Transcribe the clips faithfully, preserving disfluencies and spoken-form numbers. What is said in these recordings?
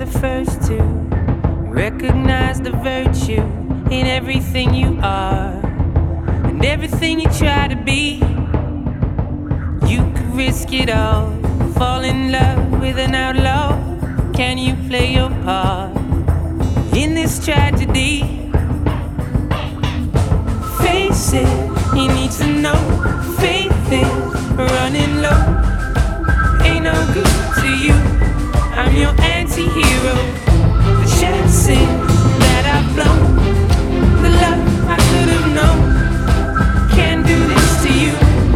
first to recognize the virtue in everything you are and everything you try to be. You could risk it all, fall in love with an outlaw. Can you play your part in this tragedy? Face it, he needs to know. Faith is running low. Ain't no good to you, I'm your anti-hero. The chances that I've blown, the love I could have known, can't do this to you.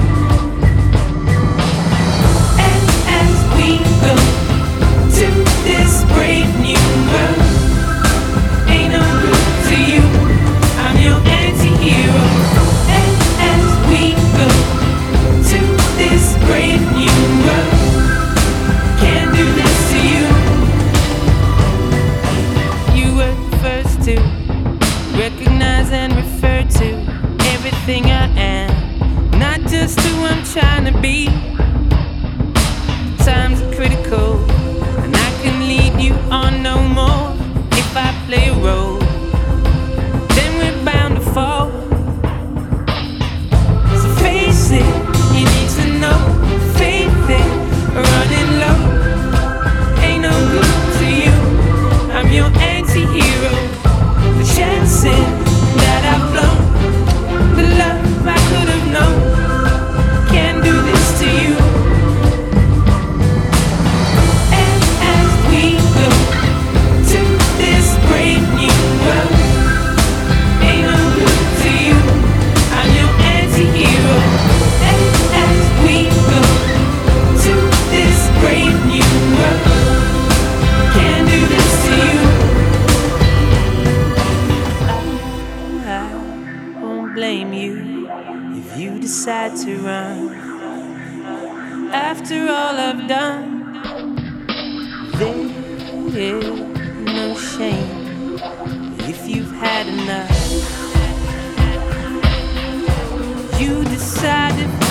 And as we go to this brave new world, ain't no good to you, I'm your anti-hero. And as we go to this brave new world, can't do this to you. You were first to recognize and refer to everything I am, not just who I'm trying to be. Times are critical, and I can lead you on no more. If I play a role, then we're bound to fall. So face it, you need to know. Faith is running low. Ain't no good to you, I'm your anti-hero. The chances that I've blown, the love I could have known, can't do this to you. And as we go to this brave new world, ain't no good to you, I'm your anti-hero. And as we go to this brave new world, can't do this to you. I won't blame you if you decide to run. After all I've done, there's no shame if you've had enough. You decided